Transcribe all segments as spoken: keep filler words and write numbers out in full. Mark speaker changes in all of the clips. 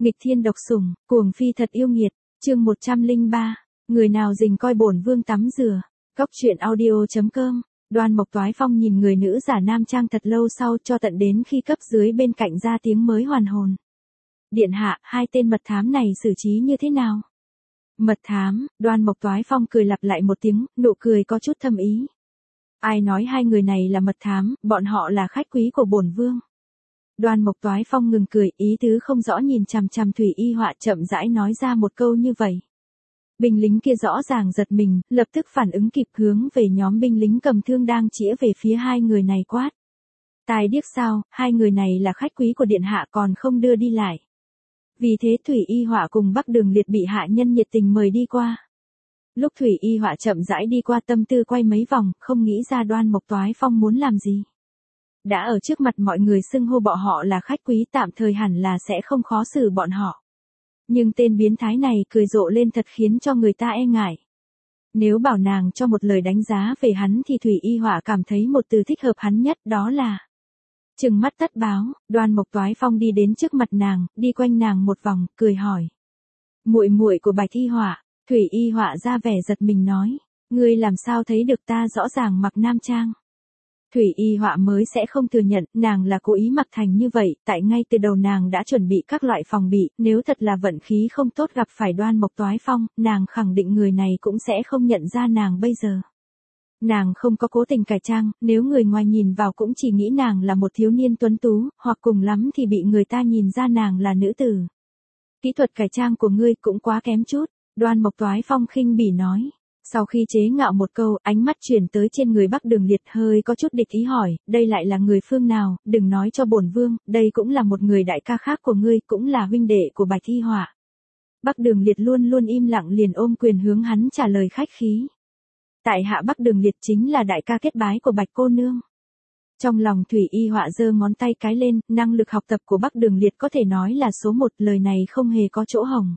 Speaker 1: Nghịch thiên độc sủng, cuồng phi thật yêu nghiệt, chương một trăm lẻ ba, người nào rình coi bổn vương tắm rửa. Góc truyện audio chấm com. Đoan Mộc Toái Phong nhìn người nữ giả nam trang thật lâu sau cho tận đến khi cấp dưới bên cạnh ra tiếng mới hoàn hồn. Điện hạ, hai tên mật thám này xử trí như thế nào? Mật thám, Đoan Mộc Toái Phong cười lặp lại một tiếng, nụ cười có chút thâm ý. Ai nói hai người này là mật thám, bọn họ là khách quý của bổn vương. Đoan Mộc Toái Phong ngừng cười, ý tứ không rõ nhìn chằm chằm Thủy Y Họa, chậm rãi nói ra một câu như vậy. Binh lính kia rõ ràng giật mình, lập tức phản ứng kịp hướng về nhóm binh lính cầm thương đang chĩa về phía hai người này quát. Tai điếc sao, hai người này là khách quý của điện hạ còn không đưa đi lại. Vì thế Thủy Y Họa cùng Bắc Đường Liệt bị hạ nhân nhiệt tình mời đi qua. Lúc Thủy Y Họa chậm rãi đi qua, tâm tư quay mấy vòng, không nghĩ ra Đoan Mộc Toái Phong muốn làm gì. Đã ở trước mặt mọi người xưng hô bọn họ là khách quý, tạm thời hẳn là sẽ không khó xử bọn họ. Nhưng tên biến thái này cười rộ lên thật khiến cho người ta e ngại. Nếu bảo nàng cho một lời đánh giá về hắn thì Thủy Y Họa cảm thấy một từ thích hợp hắn nhất, đó là trừng mắt tất báo. Đoan Mộc Toái Phong đi đến trước mặt nàng, đi quanh nàng một vòng, cười hỏi. Muội muội của Bạch Y Họa. Thủy Y Họa ra vẻ giật mình nói, ngươi làm sao thấy được ta rõ ràng mặc nam trang. Thủy Y Họa mới sẽ không thừa nhận, nàng là cố ý mặc thành như vậy, tại ngay từ đầu nàng đã chuẩn bị các loại phòng bị, nếu thật là vận khí không tốt gặp phải Đoan Mộc Toái Phong, nàng khẳng định người này cũng sẽ không nhận ra nàng bây giờ. Nàng không có cố tình cải trang, nếu người ngoài nhìn vào cũng chỉ nghĩ nàng là một thiếu niên tuấn tú, hoặc cùng lắm thì bị người ta nhìn ra nàng là nữ tử. Kỹ thuật cải trang của ngươi cũng quá kém chút, Đoan Mộc Toái Phong khinh bỉ nói. Sau khi chế ngạo một câu, ánh mắt chuyển tới trên người Bắc Đường Liệt, hơi có chút địch ý hỏi, đây lại là người phương nào, đừng nói cho bổn vương, đây cũng là một người đại ca khác của ngươi, cũng là huynh đệ của Bạch Y Họa. Bắc Đường Liệt luôn luôn im lặng liền ôm quyền hướng hắn trả lời khách khí. Tại hạ Bắc Đường Liệt chính là đại ca kết bái của Bạch cô nương. Trong lòng Thủy Y Họa giơ ngón tay cái lên, năng lực học tập của Bắc Đường Liệt có thể nói là số một, lời này không hề có chỗ hỏng.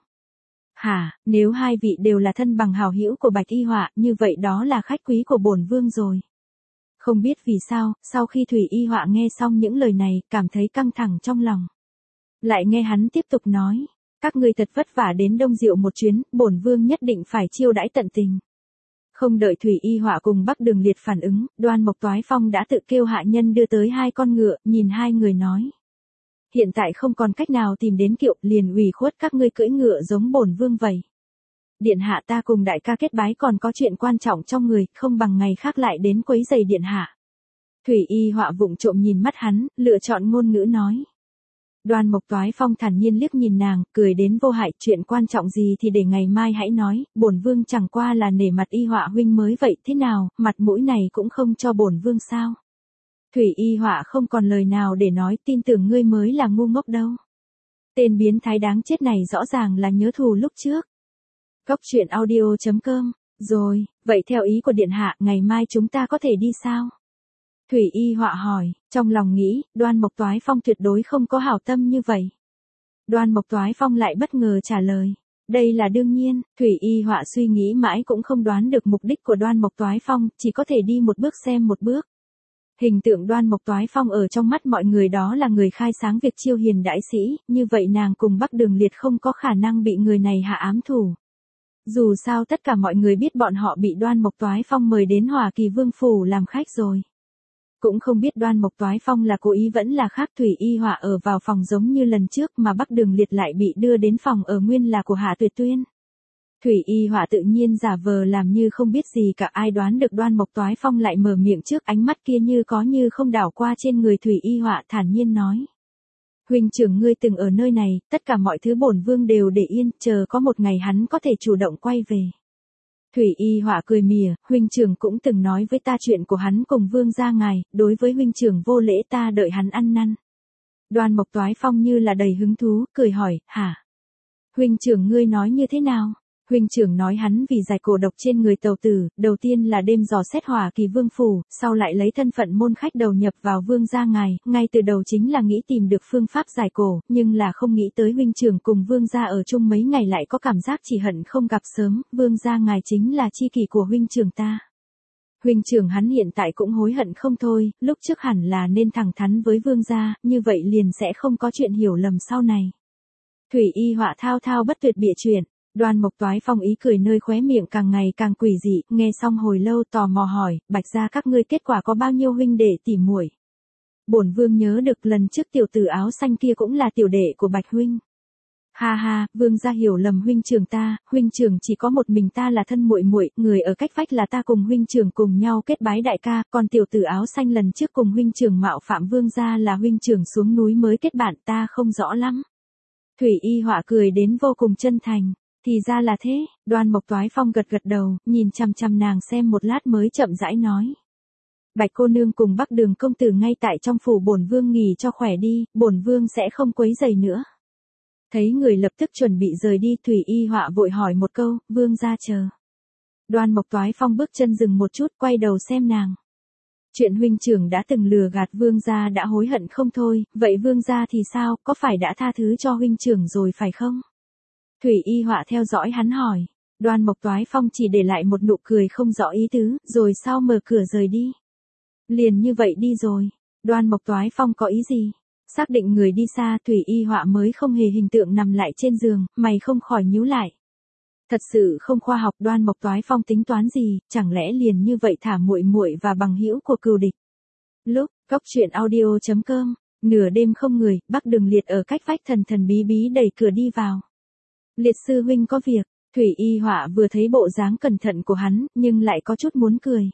Speaker 1: Hả, nếu hai vị đều là thân bằng hảo hữu của Bạch Y Họa, như vậy đó là khách quý của bổn vương rồi. Không biết vì sao, sau khi Thủy Y Họa nghe xong những lời này, cảm thấy căng thẳng trong lòng. Lại nghe hắn tiếp tục nói, các ngươi thật vất vả đến Đông Diệu một chuyến, bổn vương nhất định phải chiêu đãi tận tình. Không đợi Thủy Y Họa cùng Bắc Đường Liệt phản ứng, Đoan Mộc Toái Phong đã tự kêu hạ nhân đưa tới hai con ngựa, nhìn hai người nói. Hiện tại không còn cách nào tìm đến kiệu, liền ủy khuất các ngươi cưỡi ngựa giống bổn vương vậy. Điện hạ, ta cùng đại ca kết bái còn có chuyện quan trọng trong người, không bằng ngày khác lại đến quấy giày điện hạ. Thủy Y Họa vụng trộm nhìn mắt hắn, lựa chọn ngôn ngữ nói. Đoan Mộc Toái Phong thản nhiên liếc nhìn nàng, cười đến vô hại, chuyện quan trọng gì thì để ngày mai hãy nói, bổn vương chẳng qua là nể mặt Y Họa huynh mới vậy, thế nào, mặt mũi này cũng không cho bổn vương sao? Thủy Y Họa không còn lời nào để nói, tin tưởng ngươi mới là ngu ngốc đâu. Tên biến thái đáng chết này rõ ràng là nhớ thù lúc trước. Góc truyện audio chấm com. Rồi, vậy theo ý của điện hạ, ngày mai chúng ta có thể đi sao? Thủy Y Họa hỏi, trong lòng nghĩ, Đoan Mộc Toái Phong tuyệt đối không có hảo tâm như vậy. Đoan Mộc Toái Phong lại bất ngờ trả lời, đây là đương nhiên. Thủy Y Họa suy nghĩ mãi cũng không đoán được mục đích của Đoan Mộc Toái Phong, chỉ có thể đi một bước xem một bước. Hình tượng Đoan Mộc Toái Phong ở trong mắt mọi người đó là người khai sáng việc chiêu hiền đãi sĩ, như vậy nàng cùng Bắc Đường Liệt không có khả năng bị người này hạ ám thủ. Dù sao tất cả mọi người biết bọn họ bị Đoan Mộc Toái Phong mời đến Hỏa Kỳ Vương phủ làm khách rồi. Cũng không biết Đoan Mộc Toái Phong là cố ý vẫn là khác. Thủy Y Họa ở vào phòng giống như lần trước mà Bắc Đường Liệt lại bị đưa đến phòng ở nguyên là của Hạ Tuyệt Tuyên. Thủy Y Họa tự nhiên giả vờ làm như không biết gì cả, ai đoán được Đoan Mộc Toái Phong lại mở miệng trước, ánh mắt kia như có như không đảo qua trên người Thủy Y Họa, thản nhiên nói. Huynh trưởng ngươi từng ở nơi này, tất cả mọi thứ bổn vương đều để yên, chờ có một ngày hắn có thể chủ động quay về. Thủy Y Họa cười mỉa, huynh trưởng cũng từng nói với ta chuyện của hắn cùng vương gia ngài, đối với huynh trưởng vô lễ, ta đợi hắn ăn năn. Đoan Mộc Toái Phong như là đầy hứng thú, cười hỏi, hả? Huynh trưởng ngươi nói như thế nào? Huynh trưởng nói hắn vì giải cổ độc trên người tàu tử, đầu tiên là đêm dò xét Hỏa Kỳ Vương phủ, sau lại lấy thân phận môn khách đầu nhập vào vương gia ngài, ngay từ đầu chính là nghĩ tìm được phương pháp giải cổ, nhưng là không nghĩ tới huynh trưởng cùng vương gia ở chung mấy ngày lại có cảm giác chỉ hận không gặp sớm, vương gia ngài chính là tri kỷ của huynh trưởng ta. Huynh trưởng hắn hiện tại cũng hối hận không thôi, lúc trước hẳn là nên thẳng thắn với vương gia, như vậy liền sẽ không có chuyện hiểu lầm sau này. Thủy Y Họa thao thao bất tuyệt bịa chuyện. Đoan Mộc Toái Phong ý cười nơi khóe miệng càng ngày càng quỷ dị, nghe xong hồi lâu tò mò hỏi, Bạch gia các ngươi kết quả có bao nhiêu huynh đệ tỉ muội? Bổn vương nhớ được lần trước tiểu tử áo xanh kia cũng là tiểu đệ của Bạch huynh. Ha ha, vương gia hiểu lầm huynh trưởng ta, huynh trưởng chỉ có một mình ta là thân muội muội, người ở cách vách là ta cùng huynh trưởng cùng nhau kết bái đại ca, còn tiểu tử áo xanh lần trước cùng huynh trưởng mạo phạm vương gia là huynh trưởng xuống núi mới kết bạn, ta không rõ lắm. Thủy Y Họa cười đến vô cùng chân thành. Thì ra là thế, Đoan Mộc Toái Phong gật gật đầu, nhìn chằm chằm nàng xem một lát mới chậm rãi nói. Bạch cô nương cùng Bắc Đường công tử ngay tại trong phủ bổn vương nghỉ cho khỏe đi, bổn vương sẽ không quấy rầy nữa. Thấy người lập tức chuẩn bị rời đi, Thủy Y Họa vội hỏi một câu, vương gia chờ. Đoan Mộc Toái Phong bước chân dừng một chút, quay đầu xem nàng. Chuyện huynh trưởng đã từng lừa gạt vương gia đã hối hận không thôi, vậy vương gia thì sao, có phải đã tha thứ cho huynh trưởng rồi phải không? Thủy Y Họa theo dõi hắn hỏi. Đoan Mộc Toái Phong chỉ để lại một nụ cười không rõ ý tứ, rồi sau mở cửa rời đi. Liền như vậy đi rồi. Đoan Mộc Toái Phong có ý gì? Xác định người đi xa, Thủy Y Họa mới không hề hình tượng nằm lại trên giường, mày không khỏi nhíu lại. Thật sự không khoa học. Đoan Mộc Toái Phong tính toán gì, chẳng lẽ liền như vậy thả muội muội và bằng hữu của cừu địch. Lúc, góc truyện audio chấm com, nửa đêm không người, Bắc Đường Liệt ở cách vách thần thần bí bí đẩy cửa đi vào. Liệt sư huynh có việc. Thủy Y Họa vừa thấy bộ dáng cẩn thận của hắn, nhưng lại có chút muốn cười.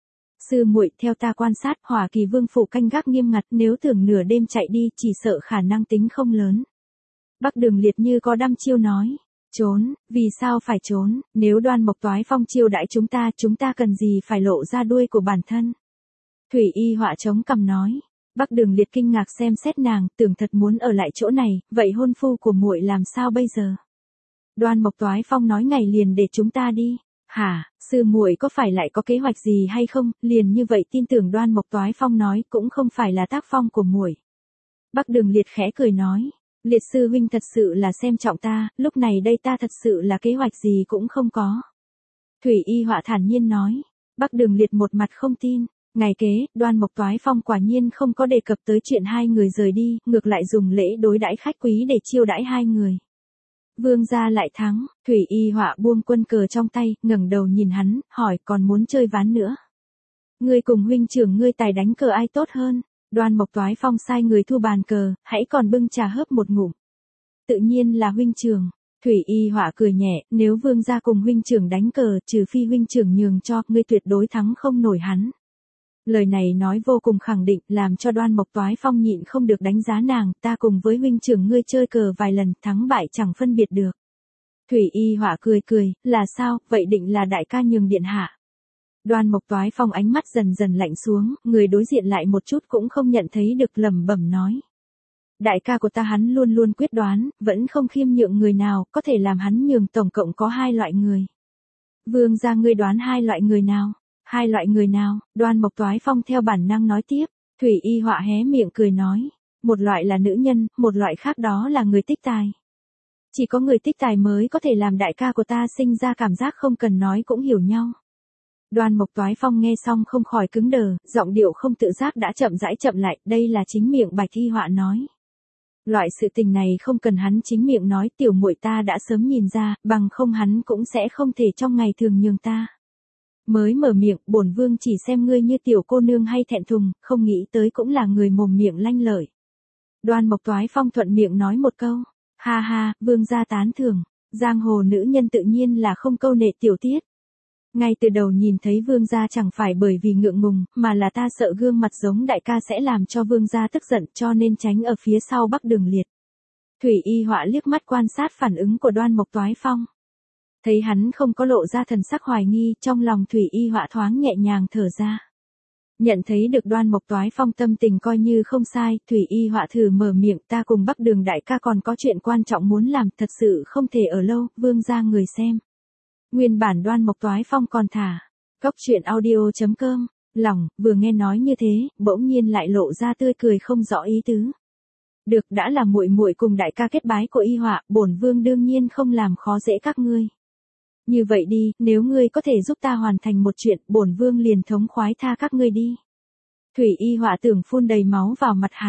Speaker 1: Sư muội, theo ta quan sát, Hỏa Kỳ Vương phủ canh gác nghiêm ngặt, nếu tưởng nửa đêm chạy đi, chỉ sợ khả năng tính không lớn. Bắc Đường Liệt như có đăm chiêu nói. Trốn, vì sao phải trốn, nếu Đoan Mộc Toái Phong chiêu đãi chúng ta, chúng ta cần gì phải lộ ra đuôi của bản thân. Thủy Y Họa chống cằm nói. Bắc Đường Liệt kinh ngạc xem xét nàng, tưởng thật muốn ở lại chỗ này, vậy hôn phu của muội làm sao bây giờ? Đoan Mộc Toái Phong nói ngày liền để chúng ta đi. Hả, sư muội có phải lại có kế hoạch gì hay không? Liền như vậy tin tưởng Đoan Mộc Toái Phong nói cũng không phải là tác phong của muội. Bắc Đường Liệt khẽ cười nói. Liệt sư huynh thật sự là xem trọng ta, lúc này đây ta thật sự là kế hoạch gì cũng không có. Thủy Y Họa thản nhiên nói. Bắc Đường Liệt một mặt không tin. Ngày kế, Đoan Mộc Toái Phong quả nhiên không có đề cập tới chuyện hai người rời đi, ngược lại dùng lễ đối đãi khách quý để chiêu đãi hai người. Vương gia lại thắng, Thủy Y Họa buông quân cờ trong tay, ngẩng đầu nhìn hắn, hỏi còn muốn chơi ván nữa. Ngươi cùng huynh trưởng ngươi tài đánh cờ ai tốt hơn? Đoan Mộc Toái Phong sai người thu bàn cờ, hãy còn bưng trà hớp một ngụm. Tự nhiên là huynh trưởng. Thủy Y Họa cười nhẹ, nếu vương gia cùng huynh trưởng đánh cờ, trừ phi huynh trưởng nhường cho, ngươi tuyệt đối thắng không nổi hắn. Lời này nói vô cùng khẳng định, làm cho Đoan Mộc Toái Phong nhịn không được đánh giá nàng, ta cùng với huynh trưởng ngươi chơi cờ vài lần, thắng bại chẳng phân biệt được. Thủy Y Họa cười cười, là sao, vậy định là đại ca nhường điện hạ. Đoan Mộc Toái Phong ánh mắt dần dần lạnh xuống, người đối diện lại một chút cũng không nhận thấy được, lẩm bẩm nói. Đại ca của ta hắn luôn luôn quyết đoán, vẫn không khiêm nhượng người nào, có thể làm hắn nhường tổng cộng có hai loại người. Vương gia ngươi đoán hai loại người nào? Hai loại người nào? Đoan Mộc Toái Phong theo bản năng nói tiếp. Thủy Y Họa hé miệng cười nói. Một loại là nữ nhân, một loại khác đó là người tích tài. Chỉ có người tích tài mới có thể làm đại ca của ta sinh ra cảm giác không cần nói cũng hiểu nhau. Đoan Mộc Toái Phong nghe xong không khỏi cứng đờ, giọng điệu không tự giác đã chậm rãi chậm lại, đây là chính miệng Bạch Y Họa nói. Loại sự tình này không cần hắn chính miệng nói, tiểu muội ta đã sớm nhìn ra, bằng không hắn cũng sẽ không thể trong ngày thường nhường ta. Mới mở miệng, bổn vương chỉ xem ngươi như tiểu cô nương hay thẹn thùng, không nghĩ tới cũng là người mồm miệng lanh lợi. Đoan Mộc Toái Phong thuận miệng nói một câu, ha ha, vương gia tán thưởng, giang hồ nữ nhân tự nhiên là không câu nệ tiểu tiết. Ngay từ đầu nhìn thấy vương gia chẳng phải bởi vì ngượng ngùng, mà là ta sợ gương mặt giống đại ca sẽ làm cho vương gia tức giận, cho nên tránh ở phía sau Bắc Đường Liệt. Thủy Y Họa liếc mắt quan sát phản ứng của Đoan Mộc Toái Phong. Thấy hắn không có lộ ra thần sắc hoài nghi, trong lòng Thủy Y Họa thoáng nhẹ nhàng thở ra. Nhận thấy được Đoan Mộc Toái Phong tâm tình coi như không sai, Thủy Y Họa thử mở miệng, ta cùng Bắc Đường đại ca còn có chuyện quan trọng muốn làm, thật sự không thể ở lâu, vương gia người xem. Nguyên bản Đoan Mộc Toái Phong còn thả. Góc truyện audio chấm com, lòng, vừa nghe nói như thế, bỗng nhiên lại lộ ra tươi cười không rõ ý tứ. Được, đã là muội muội cùng đại ca kết bái của Y Họa, bổn vương đương nhiên không làm khó dễ các ngươi. Như vậy đi, nếu ngươi có thể giúp ta hoàn thành một chuyện, bổn vương liền thống khoái tha các ngươi đi. Thủy Y Họa tưởng phun đầy máu vào mặt hắn.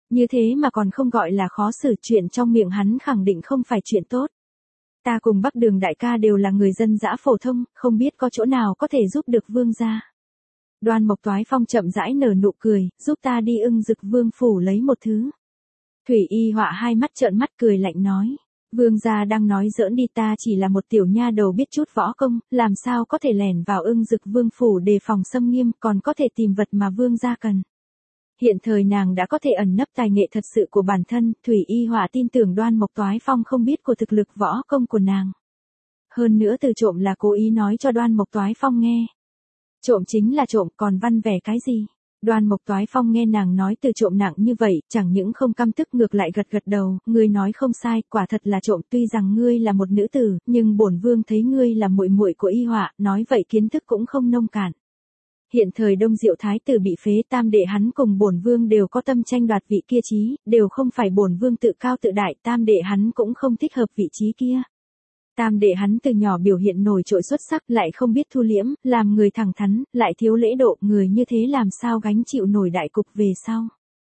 Speaker 1: Như thế mà còn không gọi là khó xử, chuyện trong miệng hắn khẳng định không phải chuyện tốt. Ta cùng Bắc Đường đại ca đều là người dân dã phổ thông, không biết có chỗ nào có thể giúp được vương gia. Đoan Mộc Toái Phong chậm rãi nở nụ cười, giúp ta đi Ưng Dực Vương phủ lấy một thứ. Thủy Y Họa hai mắt trợn mắt cười lạnh nói. Vương gia đang nói giỡn đi, ta chỉ là một tiểu nha đầu biết chút võ công, làm sao có thể lẻn vào Ưng Dực Vương phủ đề phòng xâm nghiêm, còn có thể tìm vật mà vương gia cần. Hiện thời nàng đã có thể ẩn nấp tài nghệ thật sự của bản thân, Thủy Y Họa tin tưởng Đoan Mộc Toái Phong không biết của thực lực võ công của nàng. Hơn nữa từ trộm là cố ý nói cho Đoan Mộc Toái Phong nghe. Trộm chính là trộm, còn văn vẻ cái gì? Đoan Mộc Toái Phong nghe nàng nói từ trộm nặng như vậy, chẳng những không căm tức ngược lại gật gật đầu, ngươi nói không sai, quả thật là trộm, tuy rằng ngươi là một nữ tử, nhưng bổn vương thấy ngươi là muội muội của Y Họa, nói vậy kiến thức cũng không nông cạn. Hiện thời Đông Diệu thái tử bị phế, tam đệ hắn cùng bổn vương đều có tâm tranh đoạt vị kia trí, đều không phải bổn vương tự cao tự đại, tam đệ hắn cũng không thích hợp vị trí kia. Tam đệ hắn từ nhỏ biểu hiện nổi trội xuất sắc, lại không biết thu liễm, làm người thẳng thắn, lại thiếu lễ độ, người như thế làm sao gánh chịu nổi đại cục về sau.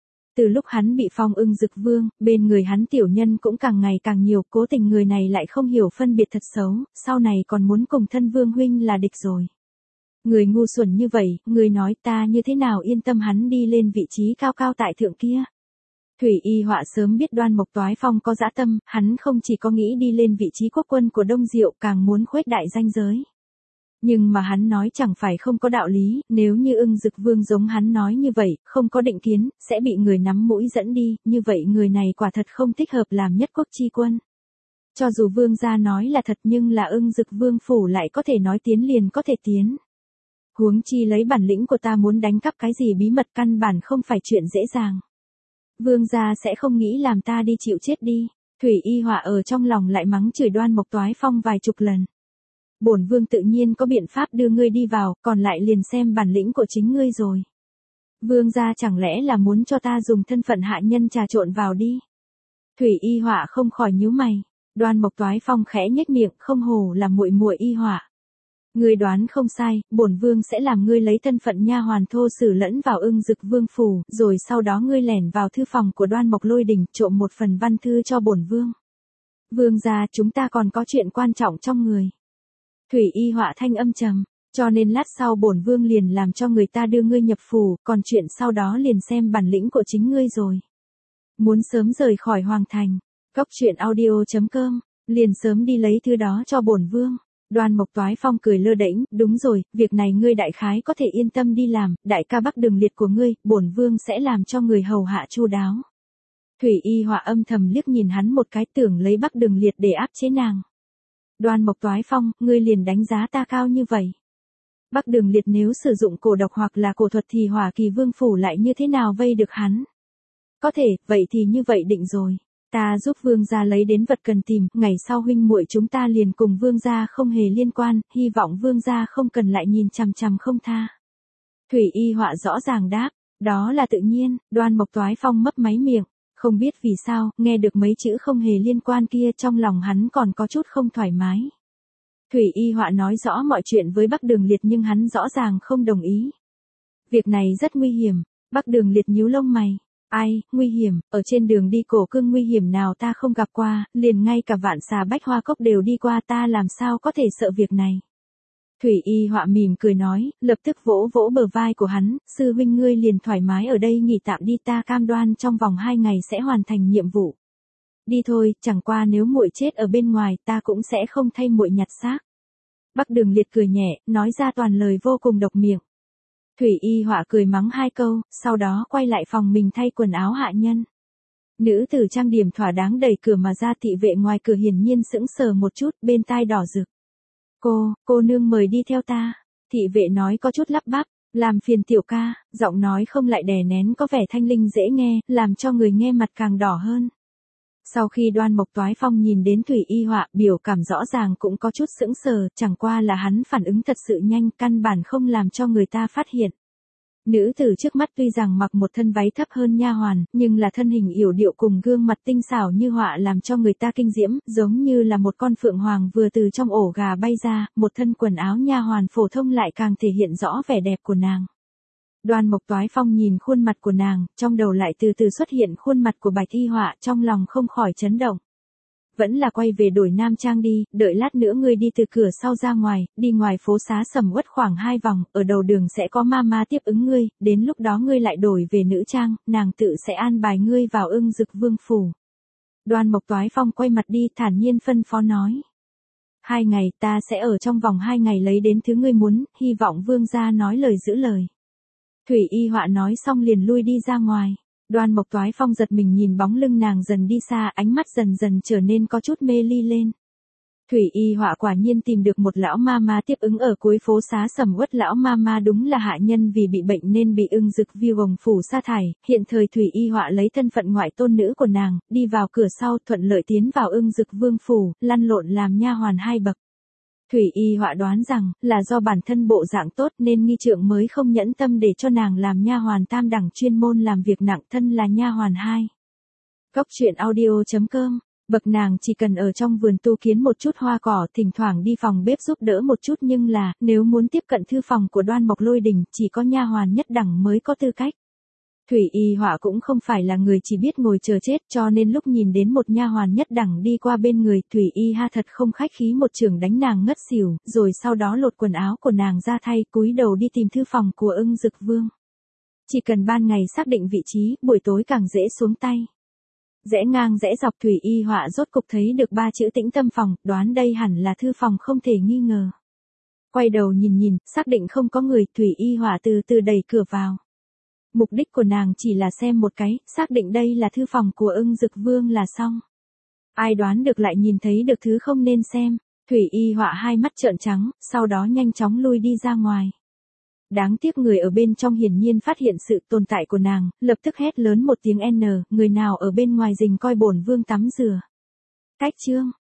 Speaker 1: Từ lúc hắn bị phong Ưng Dực Vương, bên người hắn tiểu nhân cũng càng ngày càng nhiều, cố tình người này lại không hiểu phân biệt thật xấu, sau này còn muốn cùng thân vương huynh là địch rồi. Người ngu xuẩn như vậy, người nói ta như thế nào yên tâm hắn đi lên vị trí cao cao tại thượng kia. Thủy Y Họa sớm biết Đoan Mộc Toái Phong có dã tâm, hắn không chỉ có nghĩ đi lên vị trí quốc quân của Đông Diệu, càng muốn khuếch đại danh giới. Nhưng mà hắn nói chẳng phải không có đạo lý, nếu như Ưng Dực Vương giống hắn nói như vậy, không có định kiến, sẽ bị người nắm mũi dẫn đi, như vậy người này quả thật không thích hợp làm nhất quốc chi quân. Cho dù vương gia nói là thật nhưng là Ưng Dực Vương phủ lại có thể nói tiến liền có thể tiến. Huống chi lấy bản lĩnh của ta muốn đánh cắp cái gì bí mật căn bản không phải chuyện dễ dàng. Vương gia sẽ không nghĩ làm ta đi chịu chết đi. Thủy Y Họa ở trong lòng lại mắng chửi Đoan Mộc Toái Phong vài chục lần. Bổn vương tự nhiên có biện pháp đưa ngươi đi vào, còn lại liền xem bản lĩnh của chính ngươi rồi. Vương gia chẳng lẽ là muốn cho ta dùng thân phận hạ nhân trà trộn vào đi. Thủy Y Họa không khỏi nhíu mày. Đoan Mộc Toái Phong khẽ nhếch miệng, không hổ là muội muội Y Họa. Ngươi đoán không sai, bổn vương sẽ làm ngươi lấy thân phận nha hoàn thô sử lẫn vào Ưng Dực Vương phủ, rồi sau đó ngươi lẻn vào thư phòng của Đoan Mộc Lôi Đình, trộm một phần văn thư cho bổn vương. Vương gia, chúng ta còn có chuyện quan trọng trong người. Thủy Y Họa thanh âm trầm, cho nên lát sau bổn vương liền làm cho người ta đưa ngươi nhập phủ, còn chuyện sau đó liền xem bản lĩnh của chính ngươi rồi. Muốn sớm rời khỏi hoàng thành, góc truyện audio chấm com, liền sớm đi lấy thứ đó cho bổn vương. Đoan Mộc Toái Phong cười lơ đễnh, đúng rồi, việc này ngươi đại khái có thể yên tâm đi làm, đại ca Bắc Đường Liệt của ngươi, bổn vương sẽ làm cho người hầu hạ chu đáo. Thủy Y Họa âm thầm liếc nhìn hắn một cái, tưởng lấy Bắc Đường Liệt để áp chế nàng. Đoan Mộc Toái Phong, ngươi liền đánh giá ta cao như vậy. Bắc Đường Liệt nếu sử dụng cổ độc hoặc là cổ thuật thì Hỏa Kỳ Vương phủ lại như thế nào vây được hắn? Có thể, vậy thì như vậy định rồi. Ta giúp vương gia lấy đến vật cần tìm, ngày sau huynh muội chúng ta liền cùng vương gia không hề liên quan, hy vọng vương gia không cần lại nhìn chằm chằm không tha. Thủy Y Họa rõ ràng đáp, đó là tự nhiên. Đoan Mộc Toái Phong mấp máy miệng, không biết vì sao, nghe được mấy chữ không hề liên quan kia trong lòng hắn còn có chút không thoải mái. Thủy Y Họa nói rõ mọi chuyện với Bắc Đường Liệt nhưng hắn rõ ràng không đồng ý. Việc này rất nguy hiểm. Bắc Đường Liệt nhíu lông mày. Ai, nguy hiểm, ở trên đường đi cổ cương nguy hiểm nào ta không gặp qua, liền ngay cả Vạn Xà Bách Hoa Cốc đều đi qua, ta làm sao có thể sợ việc này. Thủy Y Họa mỉm cười nói, lập tức vỗ vỗ bờ vai của hắn, sư huynh ngươi liền thoải mái ở đây nghỉ tạm đi, ta cam đoan trong vòng hai ngày sẽ hoàn thành nhiệm vụ. Đi thôi, chẳng qua nếu muội chết ở bên ngoài ta cũng sẽ không thay muội nhặt xác. Bắc Đường Liệt cười nhẹ, nói ra toàn lời vô cùng độc miệng. Thủy Y Họa cười mắng hai câu, sau đó quay lại phòng mình thay quần áo hạ nhân. Nữ tử trang điểm thỏa đáng đẩy cửa mà ra, thị vệ ngoài cửa hiển nhiên sững sờ một chút, bên tai đỏ rực. Cô, cô nương mời đi theo ta. Thị vệ nói có chút lắp bắp, làm phiền tiểu ca, giọng nói không lại đè nén có vẻ thanh linh dễ nghe, làm cho người nghe mặt càng đỏ hơn. Sau khi Đoan Mộc Toái Phong nhìn đến Thủy Y Họa, biểu cảm rõ ràng cũng có chút sững sờ, chẳng qua là hắn phản ứng thật sự nhanh, căn bản không làm cho người ta phát hiện. Nữ tử trước mắt tuy rằng mặc một thân váy thấp hơn nha hoàn, nhưng là thân hình yểu điệu cùng gương mặt tinh xảo như họa làm cho người ta kinh diễm, giống như là một con phượng hoàng vừa từ trong ổ gà bay ra, một thân quần áo nha hoàn phổ thông lại càng thể hiện rõ vẻ đẹp của nàng. Đoan Mộc Toái Phong nhìn khuôn mặt của nàng, trong đầu lại từ từ xuất hiện khuôn mặt của Bạch Y Họa, trong lòng không khỏi chấn động. Vẫn là quay về đổi nam trang đi, đợi lát nữa ngươi đi từ cửa sau ra ngoài, đi ngoài phố xá Sầm Uất khoảng hai vòng, ở đầu đường sẽ có mama tiếp ứng ngươi, đến lúc đó ngươi lại đổi về nữ trang, nàng tự sẽ an bài ngươi vào Ưng Dực Vương phủ. Đoan Mộc Toái Phong quay mặt đi, thản nhiên phân phó nói. Hai ngày, ta sẽ ở trong vòng hai ngày lấy đến thứ ngươi muốn, hy vọng vương gia nói lời giữ lời. Thủy Y Họa nói xong liền lui đi ra ngoài. Đoan Mộc Toái Phong giật mình nhìn bóng lưng nàng dần đi xa, ánh mắt dần dần trở nên có chút mê ly lên. Thủy Y Họa quả nhiên tìm được một lão ma ma tiếp ứng ở cuối phố xá Sầm Uất, lão ma ma đúng là hạ nhân vì bị bệnh nên bị Ưng Dực Vương phủ sa thải, hiện thời Thủy Y Họa lấy thân phận ngoại tôn nữ của nàng, đi vào cửa sau thuận lợi tiến vào Ưng Dực Vương phủ, lăn lộn làm nha hoàn hai bậc. Thủy Y Họa đoán rằng, là do bản thân bộ dạng tốt nên nghi trượng mới không nhẫn tâm để cho nàng làm nha hoàn tam đẳng chuyên môn làm việc nặng, thân là nha hoàn hai. Góc truyện audio chấm com. Bậc nàng chỉ cần ở trong vườn tu kiến một chút hoa cỏ, thỉnh thoảng đi phòng bếp giúp đỡ một chút, nhưng là, nếu muốn tiếp cận thư phòng của Đoan Mộc Lôi Đình, chỉ có nha hoàn nhất đẳng mới có tư cách. Thủy Y Họa cũng không phải là người chỉ biết ngồi chờ chết, cho nên lúc nhìn đến một nha hoàn nhất đẳng đi qua bên người, Thủy Y ha thật không khách khí một chưởng đánh nàng ngất xỉu, rồi sau đó lột quần áo của nàng ra thay, cúi đầu đi tìm thư phòng của Ưng Dực Vương. Chỉ cần ban ngày xác định vị trí, buổi tối càng dễ xuống tay. Rẽ ngang rẽ dọc, Thủy Y Họa rốt cục thấy được ba chữ Tĩnh Tâm phòng, đoán đây hẳn là thư phòng không thể nghi ngờ. Quay đầu nhìn nhìn, xác định không có người, Thủy Y Họa từ từ đẩy cửa vào. Mục đích của nàng chỉ là xem một cái, xác định đây là thư phòng của Ưng Dực Vương là xong. Ai đoán được lại nhìn thấy được thứ không nên xem, Thủy Y Họa hai mắt trợn trắng, sau đó nhanh chóng lui đi ra ngoài. Đáng tiếc người ở bên trong hiển nhiên phát hiện sự tồn tại của nàng, lập tức hét lớn một tiếng N, người nào ở bên ngoài rình coi bổn vương tắm rửa. Cách chương.